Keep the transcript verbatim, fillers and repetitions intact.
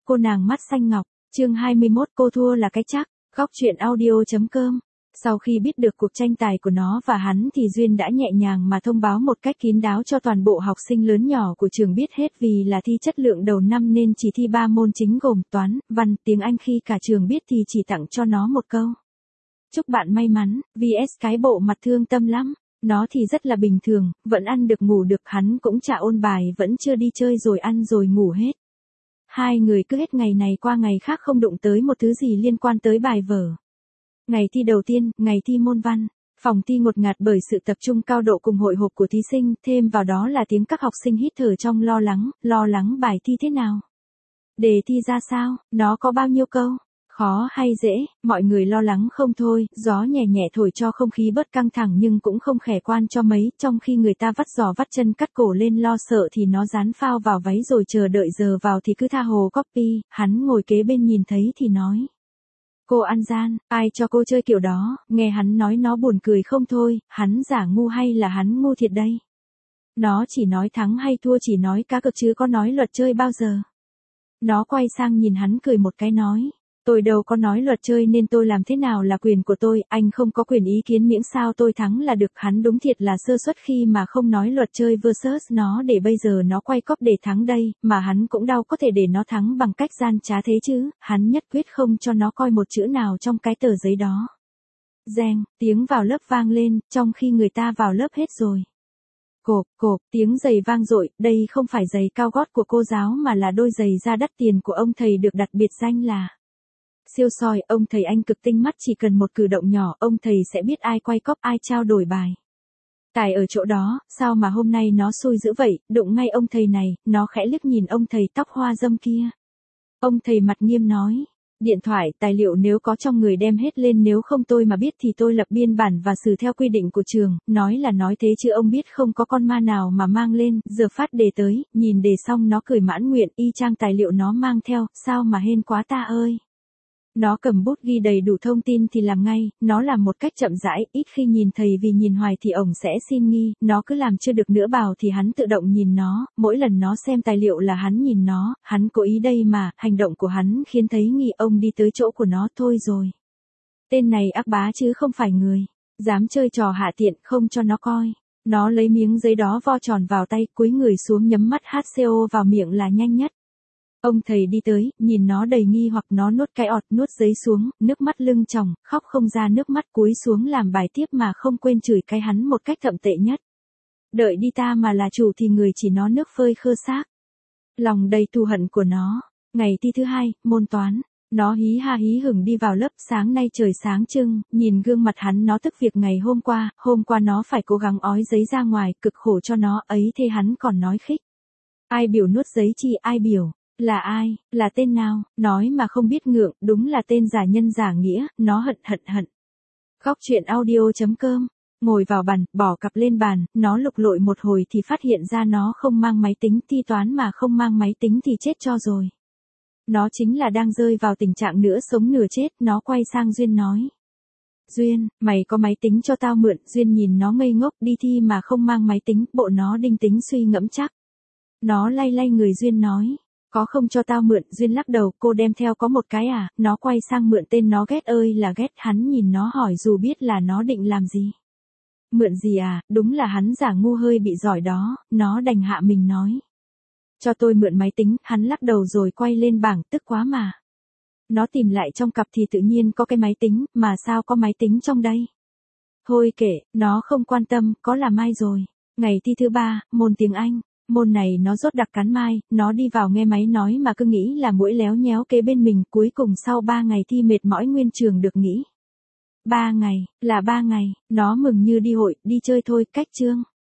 cô nàng mắt xanh ngọc, chương hai mươi mốt cô thua là cái chắc, góc truyện audio.com. Sau khi biết được cuộc tranh tài của nó và hắn thì Duyên đã nhẹ nhàng mà thông báo một cách kín đáo cho toàn bộ học sinh lớn nhỏ của trường biết hết, vì là thi chất lượng đầu năm nên chỉ thi ba môn chính gồm toán, văn, tiếng Anh, khi cả trường biết thì chỉ tặng cho nó một câu: chúc bạn may mắn. vê ét cái bộ mặt thương tâm lắm. Nó thì rất là bình thường, vẫn ăn được ngủ được, hắn cũng chả ôn bài, vẫn chưa đi chơi rồi ăn rồi ngủ hết. Hai người cứ hết ngày này qua ngày khác không đụng tới một thứ gì liên quan tới bài vở. Ngày thi đầu tiên, ngày thi môn văn, phòng thi ngột ngạt bởi sự tập trung cao độ cùng hội họp của thí sinh, thêm vào đó là tiếng các học sinh hít thở trong lo lắng, lo lắng bài thi thế nào, đề thi ra sao, nó có bao nhiêu câu, khó hay dễ, mọi người lo lắng không thôi. Gió nhẹ nhẹ thổi cho không khí bớt căng thẳng nhưng cũng không khả quan cho mấy, trong khi người ta vắt giò vắt chân cắt cổ lên lo sợ thì nó dán phao vào váy rồi chờ đợi giờ vào thì cứ tha hồ copy. Hắn ngồi kế bên nhìn thấy thì nói: cô ăn gian, ai cho cô chơi kiểu đó. Nghe hắn nói nó buồn cười không thôi, hắn giả ngu hay là hắn ngu thiệt đây? Nó chỉ nói thắng hay thua, chỉ nói cá cược chứ có nói luật chơi bao giờ. Nó quay sang nhìn hắn cười một cái nói: tôi đâu có nói luật chơi nên tôi làm thế nào là quyền của tôi, anh không có quyền ý kiến miễn sao tôi thắng là được. Hắn đúng thiệt là sơ suất khi mà không nói luật chơi versus nó, để bây giờ nó quay cóp để thắng đây, mà hắn cũng đau có thể để nó thắng bằng cách gian trá thế chứ. Hắn nhất quyết không cho nó coi một chữ nào trong cái tờ giấy đó. Reng, tiếng vào lớp vang lên, trong khi người ta vào lớp hết rồi. Cộp, cộp, tiếng giày vang dội, đây không phải giày cao gót của cô giáo mà là đôi giày da đắt tiền của ông thầy được đặt biệt danh là siêu soi. Ông thầy anh cực tinh mắt, chỉ cần một cử động nhỏ ông thầy sẽ biết ai quay cóp ai trao đổi bài. Tài ở chỗ đó, sao mà hôm nay nó xui dữ vậy, đụng ngay ông thầy này. Nó khẽ liếc nhìn ông thầy tóc hoa râm kia. Ông thầy mặt nghiêm nói: điện thoại, tài liệu nếu có trong người đem hết lên, nếu không tôi mà biết thì tôi lập biên bản và xử theo quy định của trường. Nói là nói thế chứ ông biết không có con ma nào mà mang lên. Giờ phát đề tới, nhìn đề xong nó cười mãn nguyện, y chang tài liệu nó mang theo, sao mà hên quá ta ơi. Nó cầm bút ghi đầy đủ thông tin thì làm ngay, nó làm một cách chậm rãi, ít khi nhìn thầy vì nhìn hoài thì ổng sẽ xin nghi. Nó cứ làm chưa được nữa bảo thì hắn tự động nhìn nó, mỗi lần nó xem tài liệu là hắn nhìn nó, hắn cố ý đây mà. Hành động của hắn khiến thấy nghi. Ông đi tới chỗ của nó: thôi rồi, tên này ác bá chứ không phải người, dám chơi trò hạ tiện, không cho nó coi. Nó lấy miếng giấy đó vo tròn vào tay, cúi người xuống nhấm mắt hát xê o vào miệng là nhanh nhất. Ông thầy đi tới, nhìn nó đầy nghi hoặc, nó nuốt cái ọt, nuốt giấy xuống, nước mắt lưng tròng, khóc không ra nước mắt, cúi xuống làm bài tiếp mà không quên chửi cái hắn một cách thậm tệ nhất. Đợi đi, ta mà là chủ thì người chỉ nó nước phơi khơ xác. Lòng đầy thù hận của nó. Ngày thi thứ hai, môn toán. Nó hí ha hí hửng đi vào lớp. Sáng nay trời sáng trưng, nhìn gương mặt hắn nó tức việc ngày hôm qua. Hôm qua nó phải cố gắng ói giấy ra ngoài, cực khổ cho nó ấy thế hắn còn nói khích: ai biểu nuốt giấy chi, ai biểu? Là ai, là tên nào? Nói mà không biết ngượng, đúng là tên giả nhân giả nghĩa. Nó hận hận hận. Góc truyện audio.com. Ngồi vào bàn, bỏ cặp lên bàn, nó lục lội một hồi thì phát hiện ra nó không mang máy tính. Thi toán mà không mang máy tính thì chết cho rồi. Nó chính là đang rơi vào tình trạng nửa sống nửa chết. Nó quay sang Duyên nói: Duyên, mày có máy tính cho tao mượn. Duyên nhìn nó ngây ngốc, đi thi mà không mang máy tính, bộ nó đinh tính suy ngẫm chắc. Nó lay lay người Duyên nói: có không cho tao mượn. Duyên lắc đầu: cô đem theo có một cái à? Nó quay sang mượn tên nó ghét ơi là ghét. Hắn nhìn nó hỏi dù biết là nó định làm gì. Mượn gì à? Đúng là hắn giả ngu hơi bị giỏi đó. Nó đành hạ mình nói: cho tôi mượn máy tính. Hắn lắc đầu rồi quay lên bảng, tức quá mà. Nó tìm lại trong cặp thì tự nhiên có cái máy tính, mà sao có máy tính trong đây? Thôi kệ, nó không quan tâm, có là mai rồi. Ngày thi thứ ba, môn tiếng Anh. Môn này nó rốt đặc cắn mai. Nó đi vào nghe máy nói mà cứ nghĩ là mũi léo nhéo kế bên mình. Cuối cùng sau ba ngày thi mệt mỏi nguyên trường được nghỉ. Ba ngày, là ba ngày. Nó mừng như đi hội, đi chơi thôi, cách chương.